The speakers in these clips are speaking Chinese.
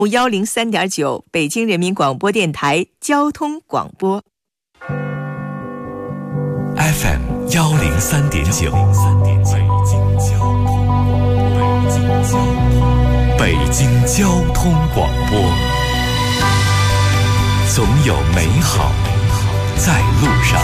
103.9北京人民广播电台交通广播 FM 103.9北京交通广播，总有美好在路上。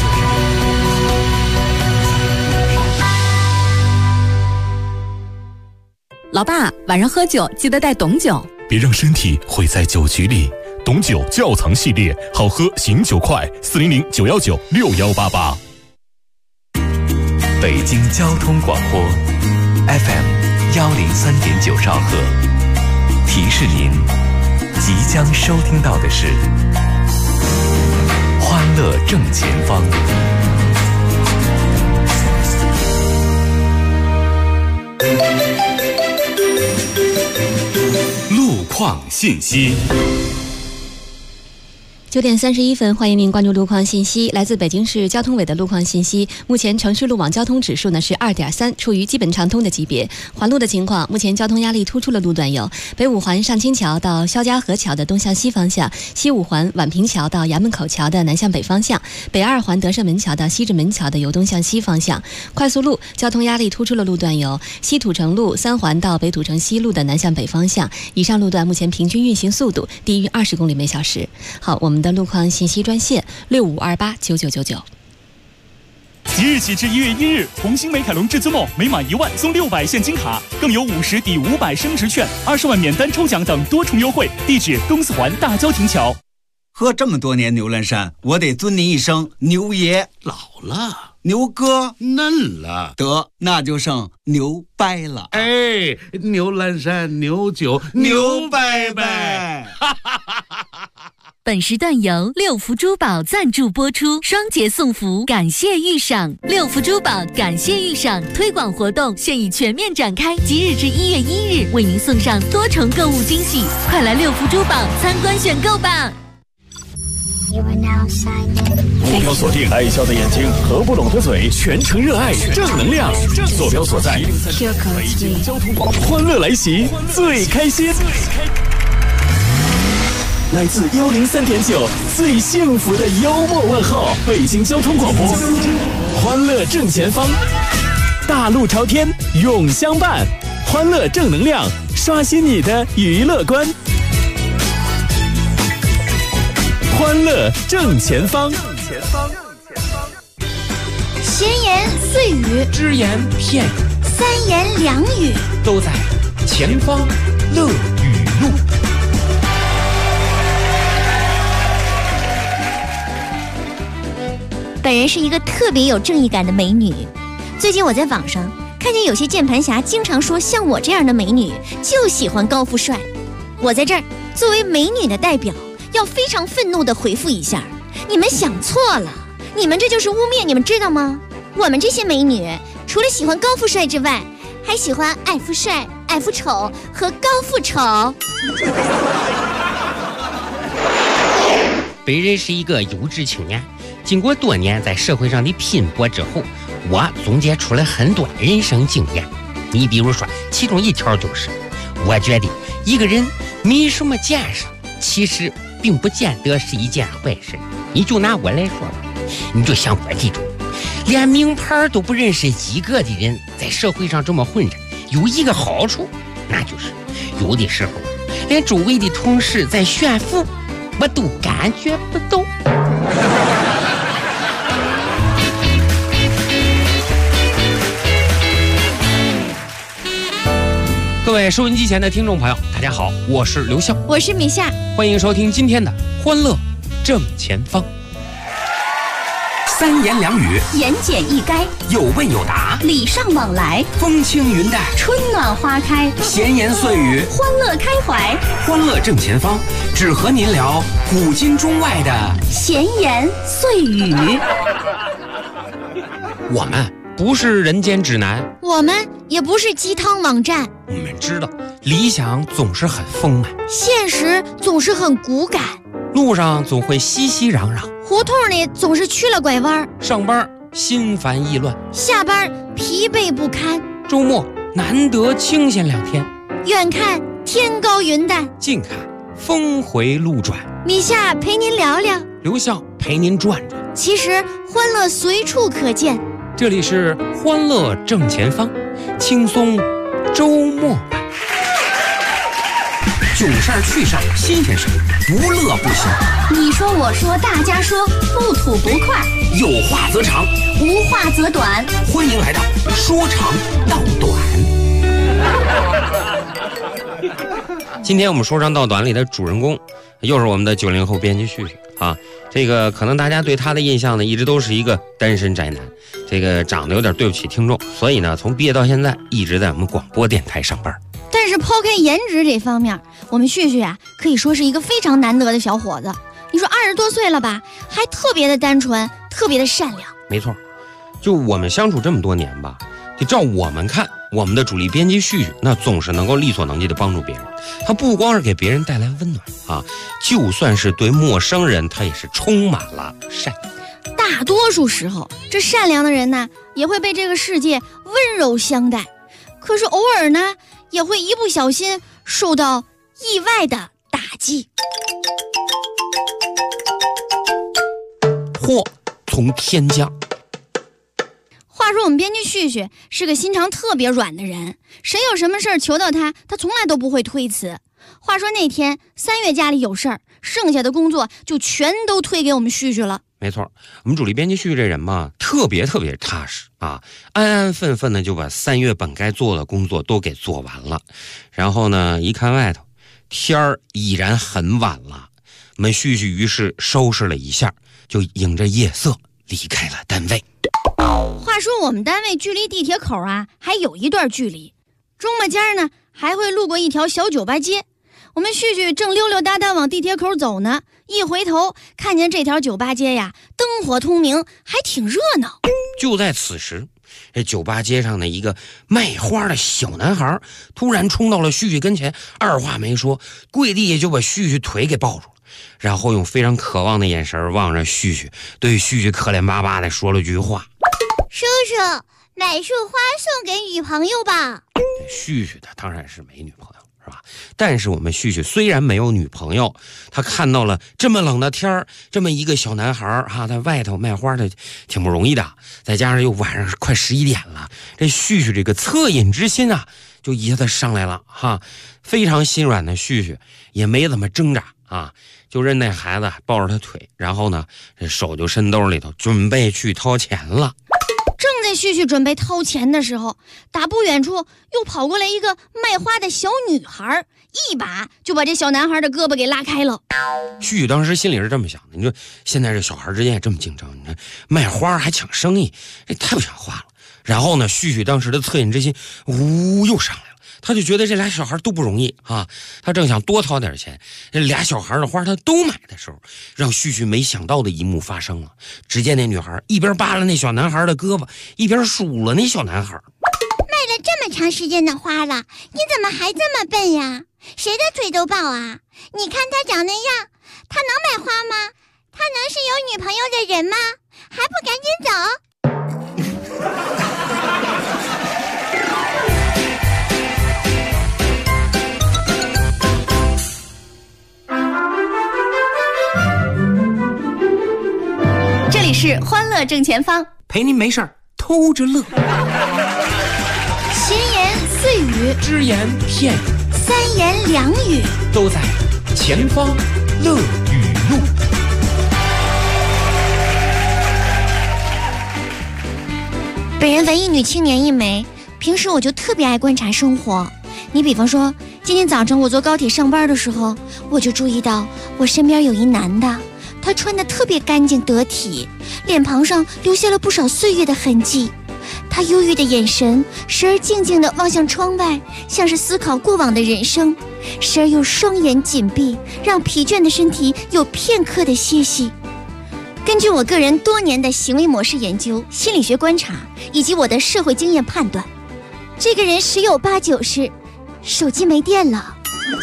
老爸，晚上喝酒记得带董酒， 别让身体毁在酒局里。董酒窖藏系列，好喝醒酒快，400-919-6188。北京交通广播 FM 103.9兆赫，提示您即将收听到的是欢乐正前方。路况信息。 9点31分，欢迎您关注路况信息。来自北京市交通委的路况信息，目前城市路网交通指数呢是2.3，处于基本畅通的级别。环路的情况，目前交通压力突出的路段有北五环上清桥到肖家河桥的东向西方向，西五环宛平桥到衙门口桥的南向北方向，北二环德胜门桥到西直门桥的由东向西方向。快速路交通压力突出的路段有西土城路3环到北土城西路的南向北方向。以上路段目前平均运行速度低于20公里每小时。好，我们的路况信息专线65289999。 即日起至1月1日，红星美凯龙至尊梦每满1万送600现金卡，更有50抵500升值券、20万免单抽奖等多重优惠。地址：东四环大郊亭桥。 喝这么多年牛栏山，我得尊您一声牛爷。 老了， 牛哥嫩了， 得那就剩牛掰了。 哎，牛栏山牛酒牛掰掰。 本时段由六福珠宝赞助播出，双节送福，感谢遇赏。六福珠宝感谢遇赏推广活动现已全面展开，即日至1月1日，为您送上多重购物惊喜，快来六福珠宝参观选购吧！ 目标锁定爱笑的眼睛，合不拢的嘴，全程热爱正能量。坐标所在，北京交通广播，欢乐来袭，最开心。来自103.9最幸福的幽默问候，北京交通广播，欢乐正前方，大路朝天永相伴，欢乐正能量，刷新你的娱乐观。欢乐正前方， 闲言碎语， 只言片语， 三言两语， 都在前方乐语录。 本人是一个特别有正义感的美女。最近我在网上看见有些键盘侠经常说，像我这样的美女就喜欢高富帅。我在这儿作为美女的代表，要非常愤怒地回复一下，你们想错了，你们这就是污蔑，你们知道吗？我们这些美女除了喜欢高富帅之外，还喜欢矮富帅、矮富丑和高富丑。 本人是一个优质青年，经过多年在社会上的拼搏之后，我总结出了很多人生经验。你比如说，其中一条就是，我觉得一个人没什么见识，其实并不见得是一件坏事。你就拿我来说吧，你就像我这种连名牌都不认识一个的人，在社会上这么混着，有一个好处，那就是有的时候连周围的同事在炫富，我都感觉不到。各位收音机前的听众朋友，大家好，我是刘笑， 我是米夏， 欢迎收听今天的欢乐正前方。 三言两语， 言简意赅， 有问有答， 礼尚往来， 风轻云淡， 春暖花开， 闲言碎语， 欢乐开怀。 欢乐正前方，只和您聊古今中外的闲言碎语。 我们不是人间指南， 我们也不是鸡汤网站。 我们知道理想总是很丰满， 现实总是很骨感， 路上总会熙熙攘攘， 胡同里总是曲了拐弯， 上班心烦意乱， 下班疲惫不堪， 周末难得清闲2天。 远看天高云淡， 近看峰回路转， 米夏陪您聊聊， 刘笑陪您转转。 其实欢乐随处可见， 这里是欢乐正前方，轻松周末版。 囧事儿趣事儿新鲜事儿，不乐不行。 你说我说大家说，不吐不快， 有话则长， 无话则短。 欢迎来到说长道短。 今天我们说长道短里的主人公又是我们的90后编辑旭旭啊。这个可能大家对他的印象呢，一直都是一个单身宅男，这个长得有点对不起听众，所以呢，从毕业到现在一直在我们广播电台上班。 但是抛开颜值这方面，我们旭旭啊，可以说是一个非常难得的小伙子。你说20多岁了吧，还特别的单纯，特别的善良。 没错，就我们相处这么多年吧，就照我们看，我们的主力编辑旭旭那总是能够力所能及的帮助别人。他不光是给别人带来温暖啊，就算是对陌生人，他也是充满了善良。 大多数时候，这善良的人呢，也会被这个世界温柔相待。可是偶尔呢，也会一不小心受到意外的打击。 祸从天降。 话说我们编辑旭旭是个心肠特别软的人，谁有什么事儿求到他，他从来都不会推辞。话说那天3月家里有事儿，剩下的工作就全都推给我们旭旭了。 没错，我们主力编辑旭旭这人嘛，特别踏实啊，安安分分的就把3月本该做的工作都给做完了。然后呢，一看外头天儿已然很晚了，我们旭旭于是收拾了一下，就迎着夜色离开了单位。 话说我们单位距离地铁口啊还有一段距离，周末间呢还会路过一条小酒吧街。我们旭旭正溜溜达达往地铁口走呢，一回头看见这条酒吧街呀灯火通明，还挺热闹。 就在此时，这酒吧街上的一个卖花的小男孩突然冲到了旭旭跟前，二话没说，跪地下就把旭旭腿给抱住了，然后用非常渴望的眼神望着旭旭，对旭旭可怜巴巴的说了句话： 叔叔，买束花送给女朋友吧。 旭旭他当然是没女朋友，是吧？但是我们旭旭虽然没有女朋友，他看到了这么冷的天儿，这么一个小男孩哈，在外头卖花的挺不容易的，再加上又晚上快11点了，这旭旭这个恻隐之心啊，就一下子上来了哈。非常心软的旭旭也没怎么挣扎啊，就任那孩子抱着他腿，然后呢，这手就伸兜里头准备去掏钱了。 正在旭旭准备掏钱的时候，打不远处又跑过来一个卖花的小女孩，一把就把这小男孩的胳膊给拉开了。 旭旭当时心里是这么想的，你说现在这小孩之间也这么竞争，你看卖花还抢生意，这太不像话了。然后呢，旭旭当时的恻隐之心又上来了，他就觉得这俩小孩都不容易啊，他正想多掏点钱，这俩小孩的花他都买的时候，让旭旭没想到的一幕发生了。只见那女孩一边扒拉那小男孩的胳膊，一边数了那小男孩。 卖了这么长时间的花了，你怎么还这么笨呀？谁的腿都抱啊？你看他长那样，他能买花吗？他能是有女朋友的人吗？还不赶紧走！这里是欢乐正前方， 陪您没事偷着乐。 闲言碎语， 只言片语， 三言两语， 都在前方乐语录。 本人文艺女青年一枚，平时我就特别爱观察生活。你比方说，今天早上我坐高铁上班的时候，我就注意到我身边有一男的，他穿得特别干净得体，脸庞上留下了不少岁月的痕迹。他忧郁的眼神，时而静静地望向窗外，像是思考过往的人生，时而又双眼紧闭，让疲倦的身体有片刻的歇息。根据我个人多年的行为模式研究、心理学观察以及我的社会经验判断，这个人10有8九是手机没电了。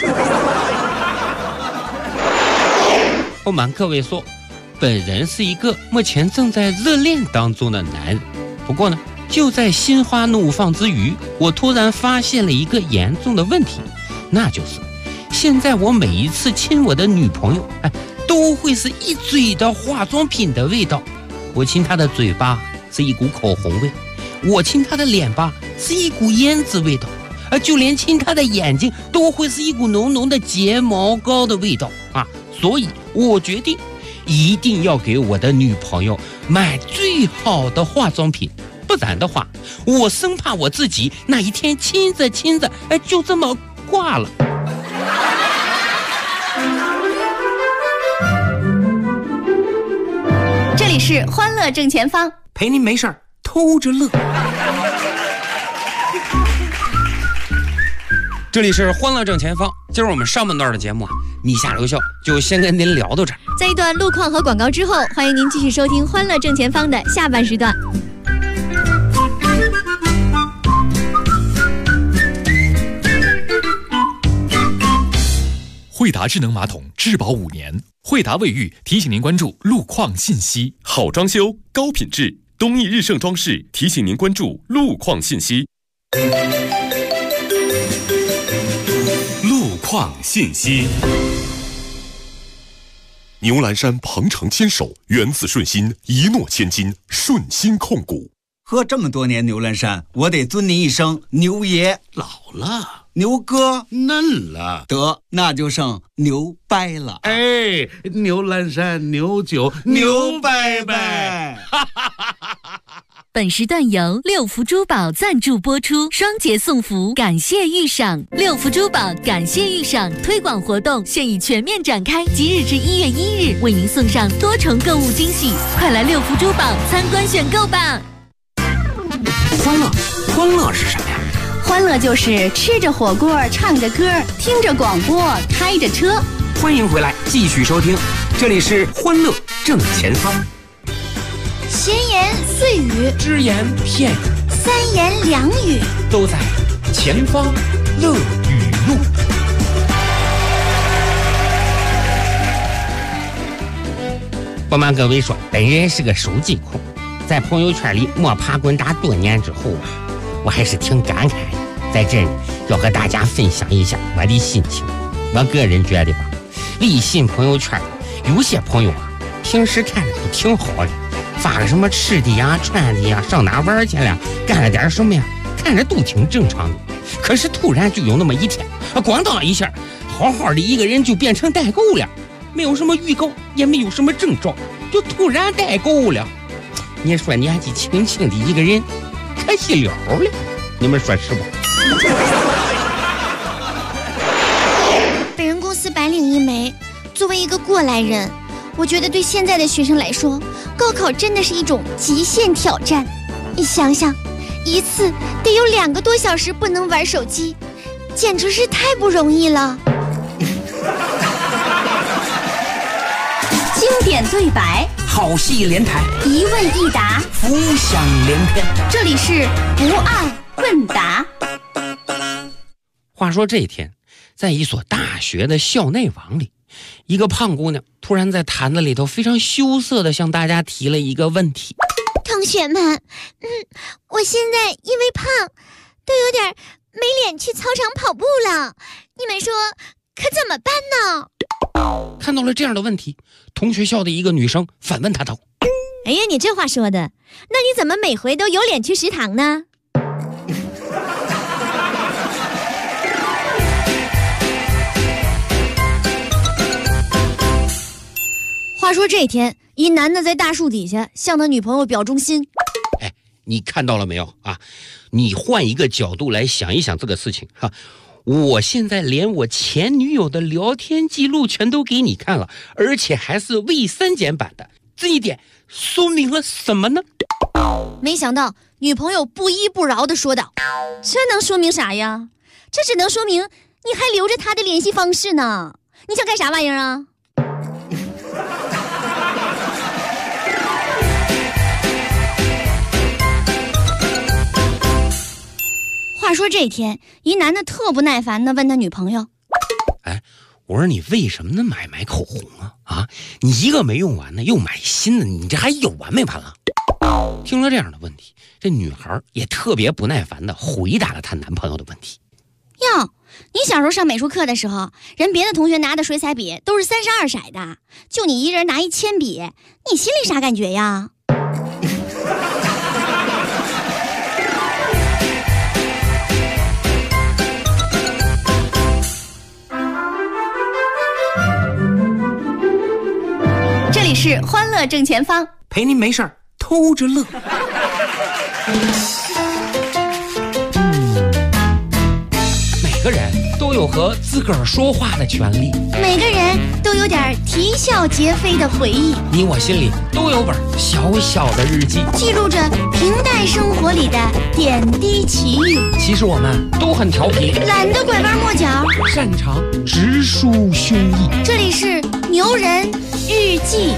不瞒各位说，本人是一个目前正在热恋当中的男人。不过呢，就在心花怒放之余，我突然发现了一个严重的问题， 那就是现在我每一次亲我的女朋友，都会是一嘴的化妆品的味道。我亲她的嘴巴是一股口红味，我亲她的脸巴是一股胭脂味道，就连亲她的眼睛都会是一股浓浓的睫毛膏的味道啊！所以我决定一定要给我的女朋友买最好的化妆品，不然的话，我生怕我自己那一天亲着就这么挂了。 这里是欢乐正前方， 陪您没事儿偷着乐。这里是欢乐正前方，今儿我们上半段的节目米下留校就先跟您聊到这儿。 在一段路况和广告之后，欢迎您继续收听欢乐正前方的下半时段。 惠达智能马桶质保5年，惠达卫浴提醒您关注路况信息。 好装修，高品质，东义日盛装饰提醒您关注路况信息。 路况信息。 牛栏山鹏程牵手，缘字顺心，一诺千金，顺心控股。 喝这么多年牛栏山，我得尊您一声牛爷。 老了， 牛哥嫩了， 得那就剩牛掰了。 哎，牛栏山牛酒牛掰掰。 本时段由六福珠宝赞助播出，双节送福，感谢遇赏。六福珠宝感谢遇赏推广活动现已全面展开，即日至1月1日，为您送上多重购物惊喜，快来六福珠宝参观选购吧！ 欢乐是什么呀？ 欢乐就是吃着火锅，唱着歌，听着广播，开着车。 欢迎回来，继续收听，这里是欢乐正前方。 闲言碎语， 只言片语， 三言两语， 都在前方乐语录。 不瞒各位说，本人是个手机控，在朋友圈里摸爬滚打多年之后我还是挺感慨的，在这里要和大家分享一下我的心情。我个人觉得吧，微信朋友圈有些朋友平时看着都挺好的，发个什么吃的呀、穿的呀、上哪玩去了，干了点什么呀，看着都挺正常的。可是突然就有那么一天，咣当一下，好好的一个人就变成代购了，没有什么预告，也没有什么征兆，就突然代购了。你说年纪轻轻的一个人，可惜了了，你们说是不？ 本人公司白领一枚，作为一个过来人，我觉得对现在的学生来说，高考真的是一种极限挑战。你想想，一次得有2个多小时不能玩手机，简直是太不容易了。经典对白， 好戏连台， 一问一答， 浮想联翩。 这里是不二问答。 话说这天，在一所大学的校内网里，一个胖姑娘突然在坛子里头非常羞涩地向大家提了一个问题： 同学们，我现在因为胖，都有点没脸去操场跑步了，你们说可怎么办呢？ 看到了这样的问题，同学校的一个女生反问她道： 哎呀，你这话说的，那你怎么每回都有脸去食堂呢？话说这天，一男的在大树底下向他女朋友表忠心。 哎，你看到了没有啊？你换一个角度来想一想这个事情哈。我现在连我前女友的聊天记录全都给你看了，而且还是未删减版的，这一点说明了什么呢？ 没想到女朋友不依不饶地说道：这能说明啥呀？这只能说明你还留着他的联系方式呢，你想干啥玩意儿啊？话说这天，一男的特不耐烦地问他女朋友： 哎，我说你为什么呢买口红啊？你一个没用完呢，又买新的，你这还有完没完了？听了这样的问题，这女孩也特别不耐烦地回答了她男朋友的问题： 哟， 你小时候上美术课的时候，人别的同学拿的水彩笔都是32色的，就你一人拿一铅笔，你心里啥感觉呀？这里是欢乐正前方， 陪您没事儿偷着乐。每个人都有和自个儿说话的权利， 每个人都有点啼笑皆非的回忆， 你我心里都有本小小的日记， 记录着平淡生活里的点滴奇遇。 其实我们都很调皮， 懒得拐弯抹角， 擅长直抒胸臆。 这里是牛人日记。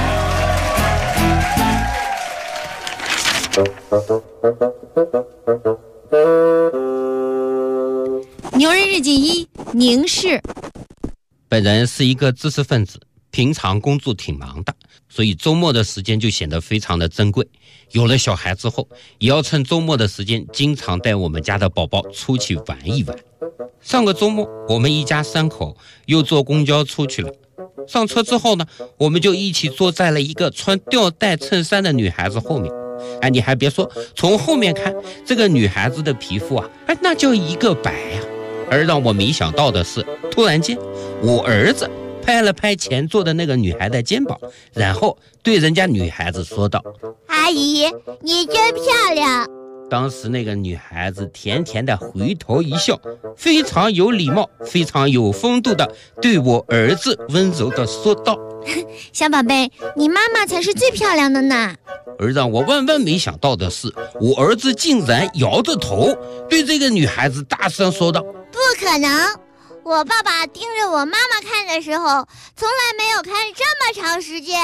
牛人日记1：凝视。 本人是一个知识分子，平常工作挺忙的，所以周末的时间就显得非常的珍贵。有了小孩之后，也要趁周末的时间经常带我们家的宝宝出去玩一玩。上个周末我们一家3口又坐公交出去了，上车之后呢，我们就一起坐在了一个穿吊带衬衫的女孩子后面。你还别说，从后面看这个女孩子的皮肤啊，那叫一个白呀。而让我没想到的是，突然间我儿子拍了拍前座的那个女孩的肩膀，然后对人家女孩子说道： 阿姨，你真漂亮。 当时那个女孩子甜甜的回头一笑，非常有礼貌非常有风度的对我儿子温柔的说道： 小宝贝，你妈妈才是最漂亮的呢。 而让我万万没想到的是，我儿子竟然摇着头对这个女孩子大声说道： 不可能，我爸爸盯着我妈妈看的时候从来没有看这么长时间。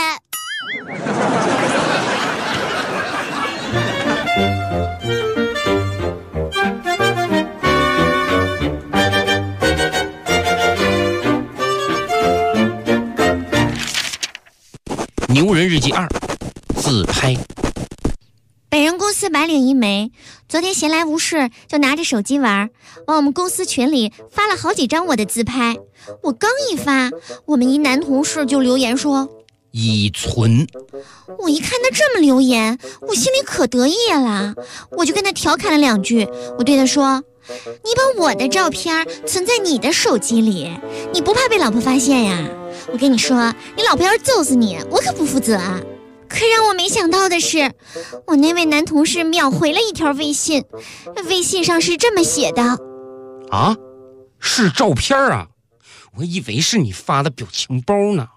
牛人日记2：自拍。 本人公司白领一枚，昨天闲来无事就拿着手机玩，往我们公司群里发了好几张我的自拍。我刚一发，我们一男同事就留言说乙醇。 我一看他这么留言，我心里可得意了，我就跟他调侃了2句。我对他说，你把我的照片存在你的手机里，你不怕被老婆发现呀？我跟你说，你老婆要是揍死你，我可不负责啊。可让我没想到的是，我那位男同事秒回了一条微信，微信上是这么写的： 啊，是照片啊，我以为是你发的表情包呢。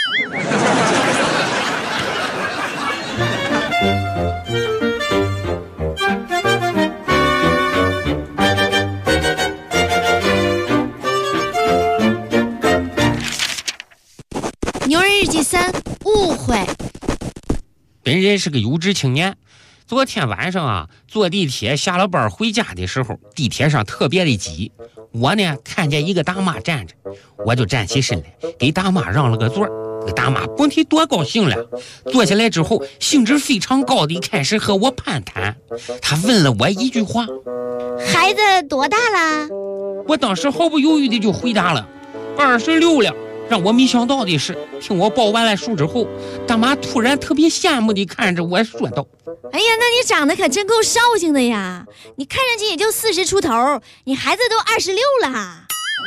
牛人日记3：误会。 本人是个有志青年，昨天晚上啊，坐地铁下了班回家的时候，地铁上特别的挤，我呢看见一个大妈站着，我就站起身来给大妈让了个座。这个大妈甭提多高兴了，坐下来之后兴致非常高的开始和我攀谈。她问了我一句话： 孩子多大了？ 我当时毫不犹豫的就回答了：26了。让我没想到的是，听我报完了数之后，大妈突然特别羡慕地看着我说道： 哎呀，那你长得可真够绍兴的呀，你看上去也就40出头，你孩子都26了。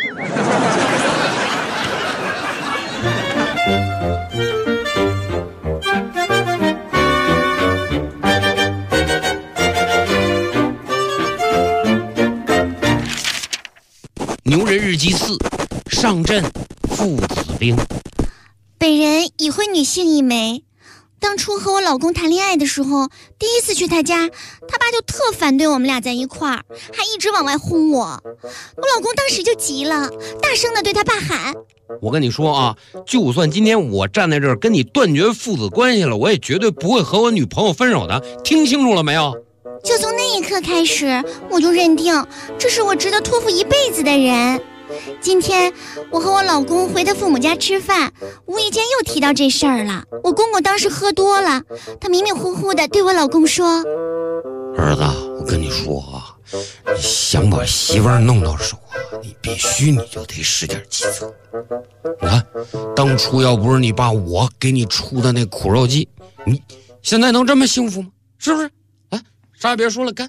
牛人日记4：上阵父子兵。 本人已婚女性一枚，当初和我老公谈恋爱的时候，第一次去他家，他爸就特反对我们俩在一块儿，还一直往外轰我。我老公当时就急了，大声地对他爸喊： 我跟你说啊，就算今天我站在这儿跟你断绝父子关系了，我也绝对不会和我女朋友分手的，听清楚了没有？ 就从那一刻开始，我就认定这是我值得托付一辈子的人。今天我和我老公回他父母家吃饭，无意间又提到这事儿了。我公公当时喝多了，他迷迷糊糊的对我老公说： 儿子，我跟你说啊，想把媳妇儿弄到手啊， 你必须你就得使点计策。你看，当初要不是你爸我给你出的那苦肉计，你现在能这么幸福吗？是不是？来，啥也别说了，干！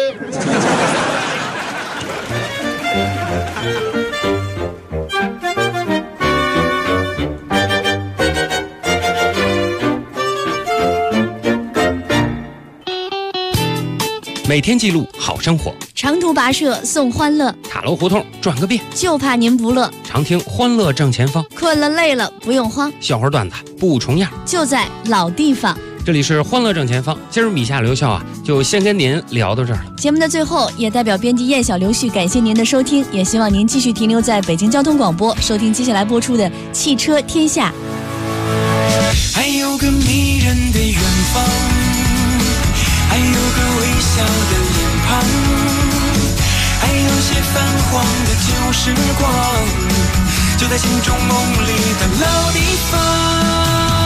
每天记录好生活， 长途跋涉送欢乐， 塔楼胡同转个遍， 就怕您不乐。 常听欢乐正前方， 困了累了不用慌， 笑话段子不重样， 就在老地方。 这里是欢乐正前方，今儿米夏留校啊，就先跟您聊到这儿了。 节目的最后，也代表编辑叶小刘旭感谢您的收听，也希望您继续停留在北京交通广播，收听接下来播出的《汽车天下》。 还有个迷人的远方，还有个微笑的脸庞，还有些泛黄的旧时光，就在心中梦里的老地方。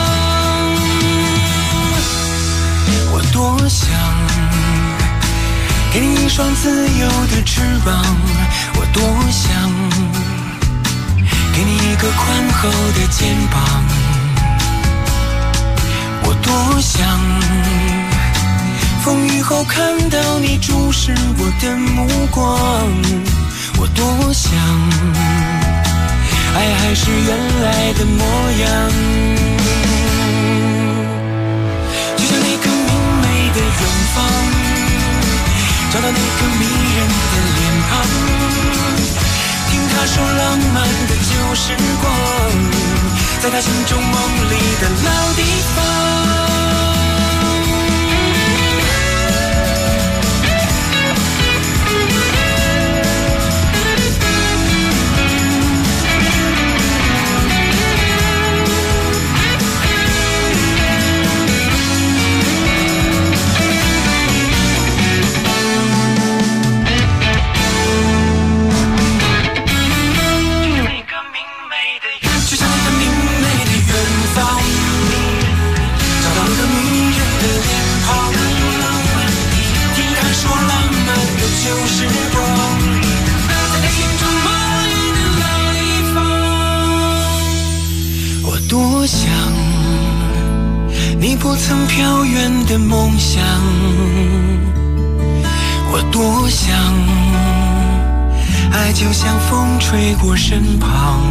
我多想给你一双自由的翅膀，我多想给你一个宽厚的肩膀，我多想风雨后看到你注视我的目光，我多想爱还是原来的模样，就像那个明媚的远方，找到那个迷人的脸庞，听他说浪漫的旧时光，在他心中梦里的老地方。多想你不曾飘远的梦想，我多想爱就像风吹过身旁。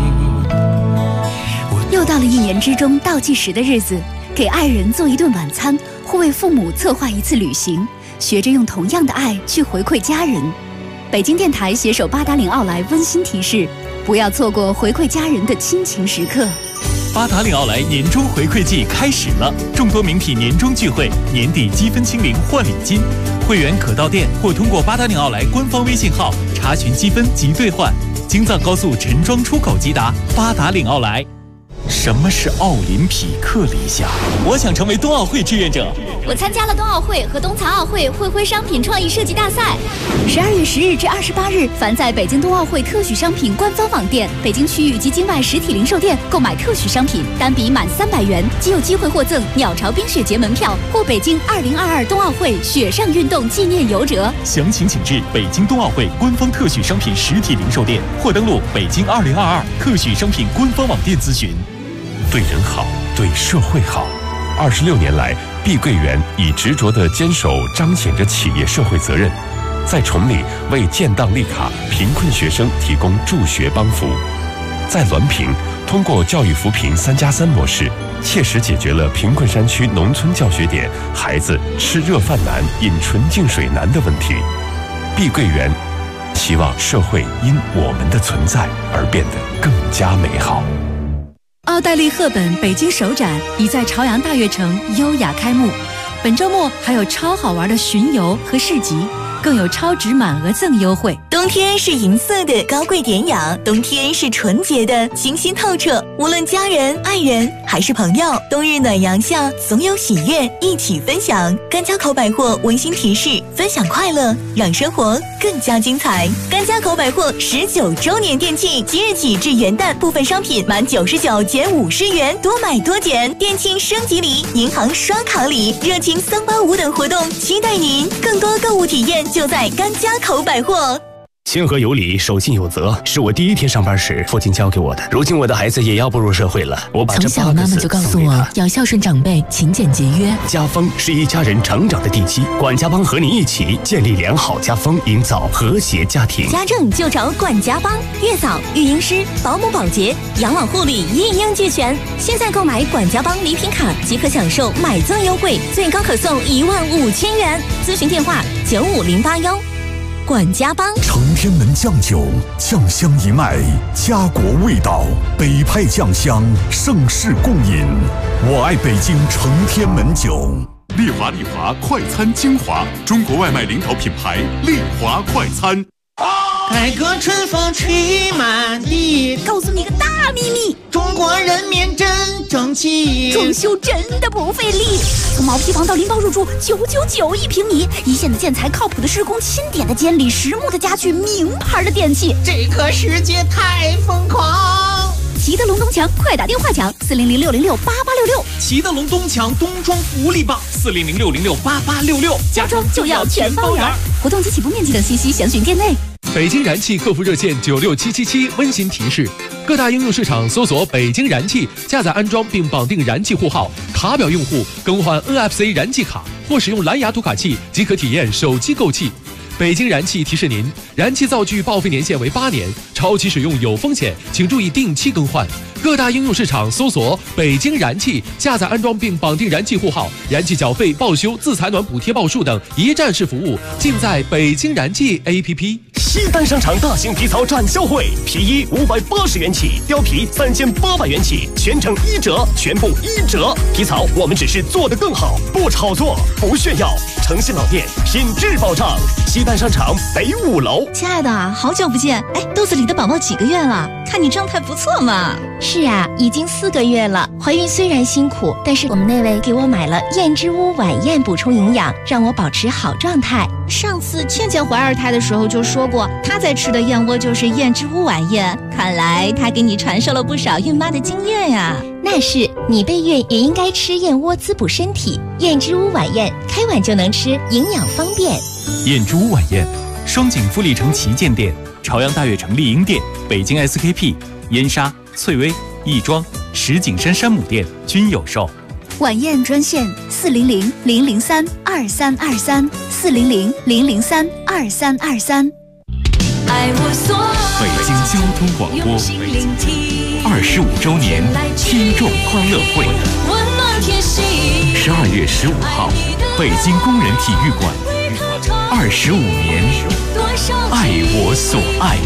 又到了一年之中倒计时的日子，给爱人做一顿晚餐，或为父母策划一次旅行，学着用同样的爱去回馈家人。北京电台携手八达岭奥莱温馨提示，不要错过回馈家人的亲情时刻。 八达岭奥莱年终回馈季开始了，众多名品年终聚会，年底积分清零换礼金，会员可到店或通过八达岭奥莱官方微信号查询积分及兑换。京藏高速陈庄出口即达，八达岭奥莱。什么是奥林匹克理想？我想成为冬奥会志愿者。 我参加了冬奥会和冬残奥会会徽商品创意设计大赛。12月10日至28日，凡在北京冬奥会特许商品官方网店、北京区域及境外实体零售店购买特许商品，单笔满300元即有机会获赠鸟巢冰雪节门票或北京2022冬奥会雪上运动纪念游折。 详情请至北京冬奥会官方特许商品实体零售店，或登录北京2022特许商品官方网店咨询。 对人好，对社会好。26年来，碧桂园以执着的坚守彰显着企业社会责任，在崇礼为建档立卡贫困学生提供助学帮扶，在滦平通过教育扶贫3+3模式，切实解决了贫困山区农村教学点孩子吃热饭难、饮纯净水难的问题。碧桂园希望社会因我们的存在而变得更加美好。 奥黛丽·赫本北京首展已在朝阳大悦城优雅开幕，本周末还有超好玩的巡游和市集，更有超值满额赠优惠。 冬天是银色的高贵典雅，冬天是纯洁的清新透彻。无论家人、爱人还是朋友，冬日暖阳下总有喜悦一起分享。甘家口百货温馨提示：分享快乐，让生活更加精彩。甘家口百货19周年店庆，即日起至元旦，部分商品满99减50元，多买多减。店庆升级礼、银行刷卡礼、热情385等活动，期待您！更多购物体验就在甘家口百货。 亲和有礼，守信有责，是我第一天上班时父亲教给我的。如今我的孩子也要步入社会了，我把这从小妈妈就告诉我要孝顺长辈，勤俭节约。 家风是一家人成长的地基，管家帮和你一起建立良好家风，营造和谐家庭。 家政就找管家帮，月嫂、育婴师、保姆、保洁、养老护理一应俱全。现在购买管家帮礼品卡即可享受买赠优惠，最高可送15000元。咨询电话95081。管家帮承天门酱酒，酱香一脉，家国味道，北派酱香，盛世共饮。我爱北京承天门酒。 丽华快餐精华，中国外卖领导品牌丽华快餐。 改革春风吹满地， 告诉你个大秘密， 中国人民真争气， 装修真的不费力。从毛坯房到拎包入住，999一平米，一线的建材，靠谱的施工，钦点的监理，实木的家具，名牌的电器， 这个世界太疯狂。 齐德龙东墙，快打电话抢400-606-8866。 齐德龙东墙冬装福利棒，400-606-8866， 家装就要全包圆。活动及起步面积等信息详询店内。 北京燃气客服热线96777温馨提示：各大应用市场搜索北京燃气，下载安装并绑定燃气户号，卡表用户更换 NFC 燃气卡或使用蓝牙读卡器即可体验手机购气。北京燃气提示您，燃气灶具报废年限为8年，超期使用有风险，请注意定期更换。各大应用市场搜索北京燃气，下载安装并绑定燃气户号，燃气缴费、报修、自采暖补贴报数等一站式服务尽在北京燃气 APP。 西单商场大型皮草展销会，皮衣580元起，貂皮3800元起，全程1折，全部1折。皮草我们只是做得更好，不炒作，不炫耀，诚信老店，品质保障。西单商场北5楼。 亲爱的，好久不见，肚子里的宝宝几个月了？看你状态不错嘛。 是啊，已经4个月了。怀孕虽然辛苦，但是我们那位给我买了燕之屋晚宴补充营养，让我保持好状态。 上次倩倩怀2胎的时候就说过，她在吃的燕窝就是燕之屋晚宴，看来她给你传授了不少孕妈的经验呀。 那是，你备孕也应该吃燕窝滋补身体。燕之屋晚宴，开碗就能吃，营养方便。 燕之屋晚宴，双井富力城旗舰店、朝阳大悦城丽婴店、北京 SKP、燕莎、翠微、亦庄、石景山山姆店均有售。 晚宴专线400-003-2323 400-003-2323。 北京交通广播25周年听众欢乐会，12月15号，北京工人体育馆，25年，爱我所爱。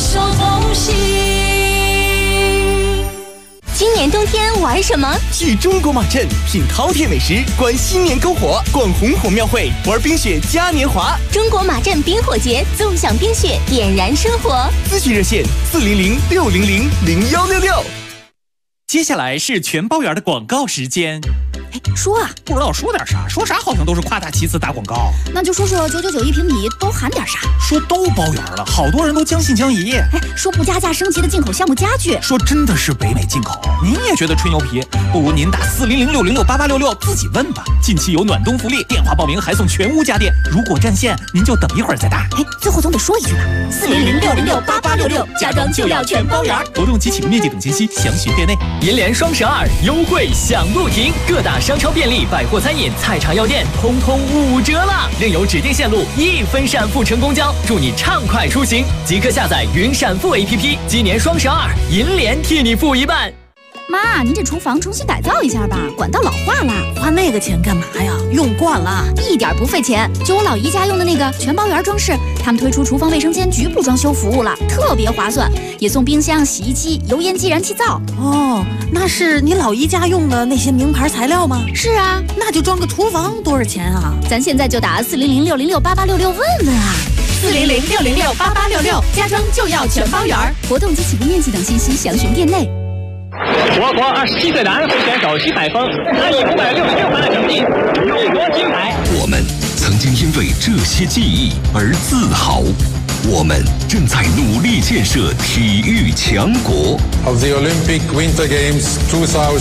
今年冬天玩什么？ 去中国马镇品饕餮美食，观新年篝火，逛红火庙会，玩冰雪嘉年华。 中国马镇冰火节，纵享冰雪，点燃生活。 咨询热线400-600-0166。 接下来是全包圆的广告时间。 说啊， 不知道说点啥，说啥好像都是夸大其词打广告。 那就说说999一平米都含点啥？ 说都包圆了，好多人都将信将疑。 说不加价升级的进口项目家具， 说真的是北美进口，您也觉得吹牛皮？不如您打400-606-8866自己问吧。近期有暖冬福利，电话报名还送全屋家电。如果占线，您就等一会儿再打。 最后总得说一句吧，400-606-8866，家装就要全包圆。 活动及启动面积等信息详询店内。 银联双12优惠享不停，各大商超便利、百货餐饮、菜场药店通通5折了，另有指定线路1分闪付乘公交，祝你畅快出行。即刻下载云闪付 APP， 今年双12，银联替你付一半。 妈，您这厨房重新改造一下吧，管道老化了。 花那个钱干嘛呀？用惯了， 一点不费钱。就我老姨家用的那个全包圆装饰，他们推出厨房卫生间局部装修服务了，特别划算，也送冰箱、洗衣机、油烟机、燃气灶。 哦，那是你老姨家用的那些名牌材料吗？ 是啊， 那就装个厨房多少钱啊？ 咱现在就打400-606-8866问问啊。 400-606-8866， 家装就要全包圆。活动及起步面积等信息详询店内。 我国27岁男会选手徐海峰，他以566分的成绩勇夺金牌。 我们曾经因为这些记忆而自豪，我们正在努力建设体育强国。 Of the Olympic Winter Games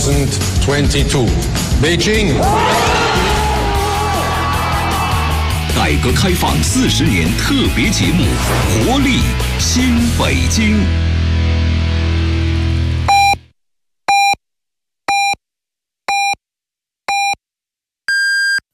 2022, Beijing. 改革开放40年特别节目《活力新北京》。